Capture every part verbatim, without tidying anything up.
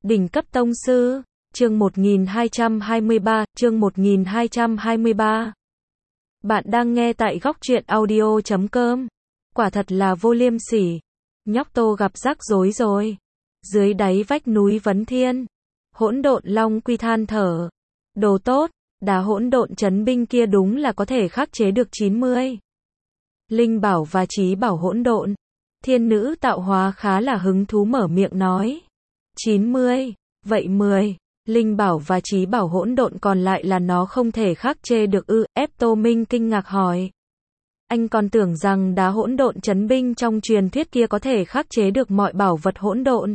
Đỉnh cấp tông sư, chương một nghìn hai trăm hai mươi ba, chương một nghìn hai trăm hai mươi ba. Bạn đang nghe tại góc truyện audio chấm com. Quả thật là vô liêm sỉ. Nhóc Tô gặp rắc rối rồi. Dưới đáy vách núi Vấn Thiên, Hỗn Độn Long Quy than thở. Đồ tốt, đá hỗn độn chấn binh kia đúng là có thể khắc chế được chín mươi. Linh bảo và trí bảo hỗn độn. Thiên nữ tạo hóa khá là hứng thú mở miệng nói. chín mươi, vậy mười. Linh bảo và trí bảo hỗn độn còn lại là nó không thể khắc chế được ư? Ép Tô Minh kinh ngạc hỏi. Anh còn tưởng rằng đá hỗn độn chấn binh trong truyền thuyết kia có thể khắc chế được mọi bảo vật hỗn độn.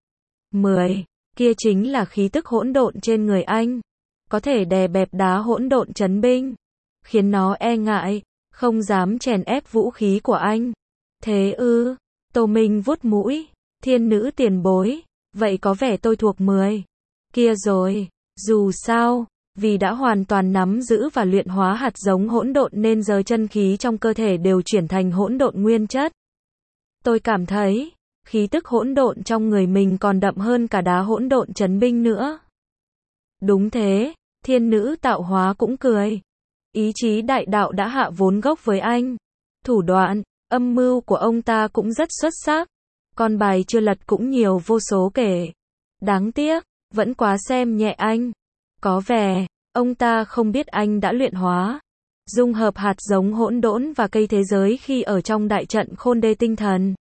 mười. Kia chính là khí tức hỗn độn trên người anh. Có thể đè bẹp đá hỗn độn chấn binh. Khiến nó e ngại, không dám chèn ép vũ khí của anh. Thế ư? Tô Minh vuốt mũi. Thiên nữ tiền bối. Vậy có vẻ tôi thuộc mười. Kia rồi, dù sao, vì đã hoàn toàn nắm giữ và luyện hóa hạt giống hỗn độn nên giờ chân khí trong cơ thể đều chuyển thành hỗn độn nguyên chất. Tôi cảm thấy, khí tức hỗn độn trong người mình còn đậm hơn cả đá hỗn độn chấn binh nữa. Đúng thế, thiên nữ tạo hóa cũng cười. Ý chí đại đạo đã hạ vốn gốc với anh. Thủ đoạn, âm mưu của ông ta cũng rất xuất sắc. Con bài chưa lật cũng nhiều vô số kể. Đáng tiếc, vẫn quá xem nhẹ anh. Có vẻ, ông ta không biết anh đã luyện hóa, dung hợp hạt giống hỗn độn và cây thế giới khi ở trong đại trận khôn đê tinh thần.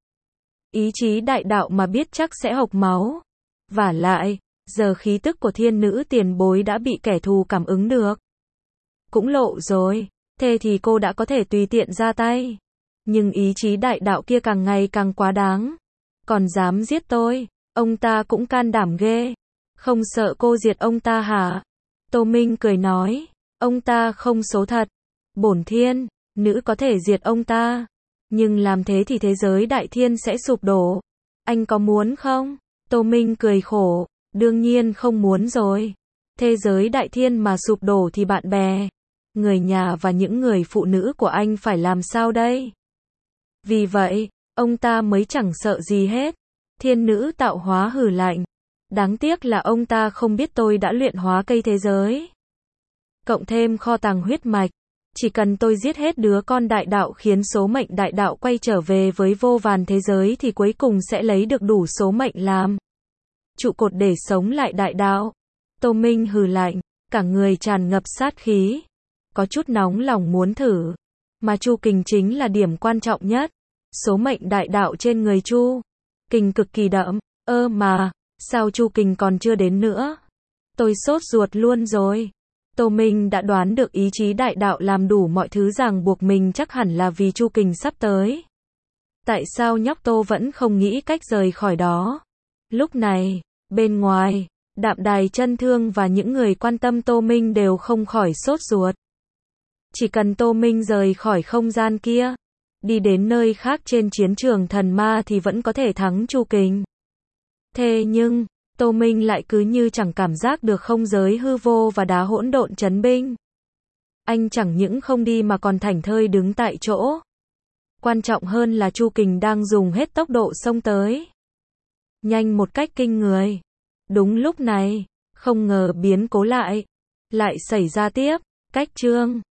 Ý chí đại đạo mà biết chắc sẽ hộc máu. Vả lại, giờ khí tức của thiên nữ tiền bối đã bị kẻ thù cảm ứng được. Cũng lộ rồi, thế thì cô đã có thể tùy tiện ra tay. Nhưng ý chí đại đạo kia càng ngày càng quá đáng. Còn dám giết tôi, ông ta cũng can đảm ghê. Không sợ cô diệt ông ta hả? Tô Minh cười nói, ông ta không số thật. Bổn thiên, nữ có thể diệt ông ta. Nhưng làm thế thì thế giới đại thiên sẽ sụp đổ. Anh có muốn không? Tô Minh cười khổ, đương nhiên không muốn rồi. Thế giới đại thiên mà sụp đổ thì bạn bè, người nhà và những người phụ nữ của anh phải làm sao đây? Vì vậy, ông ta mới chẳng sợ gì hết. Thiên nữ tạo hóa hừ lạnh. Đáng tiếc là ông ta không biết tôi đã luyện hóa cây thế giới. Cộng thêm kho tàng huyết mạch. Chỉ cần tôi giết hết đứa con đại đạo khiến số mệnh đại đạo quay trở về với vô vàn thế giới thì cuối cùng sẽ lấy được đủ số mệnh làm trụ cột để sống lại đại đạo. Tô Minh hừ lạnh, cả người tràn ngập sát khí. Có chút nóng lòng muốn thử. Mà Chu Kình chính là điểm quan trọng nhất. Số mệnh đại đạo trên người Chu Kình cực kỳ đậm. Ơ mà, sao Chu Kình còn chưa đến nữa? Tôi sốt ruột luôn rồi. Tô Minh đã đoán được ý chí đại đạo làm đủ mọi thứ ràng buộc mình chắc hẳn là vì Chu Kình sắp tới. Tại sao nhóc Tô vẫn không nghĩ cách rời khỏi đó? Lúc này, bên ngoài, Đạm Đài Chân Thương và những người quan tâm Tô Minh đều không khỏi sốt ruột. Chỉ cần Tô Minh rời khỏi không gian kia, đi đến nơi khác trên chiến trường thần ma thì vẫn có thể thắng Chu Kình. Thế nhưng, Tô Minh lại cứ như chẳng cảm giác được không giới hư vô và đá hỗn độn chấn binh. Anh chẳng những không đi mà còn thảnh thơi đứng tại chỗ. Quan trọng hơn là Chu Kình đang dùng hết tốc độ xông tới. Nhanh một cách kinh người. Đúng lúc này, không ngờ biến cố lại. Lại xảy ra tiếp. Cách chương.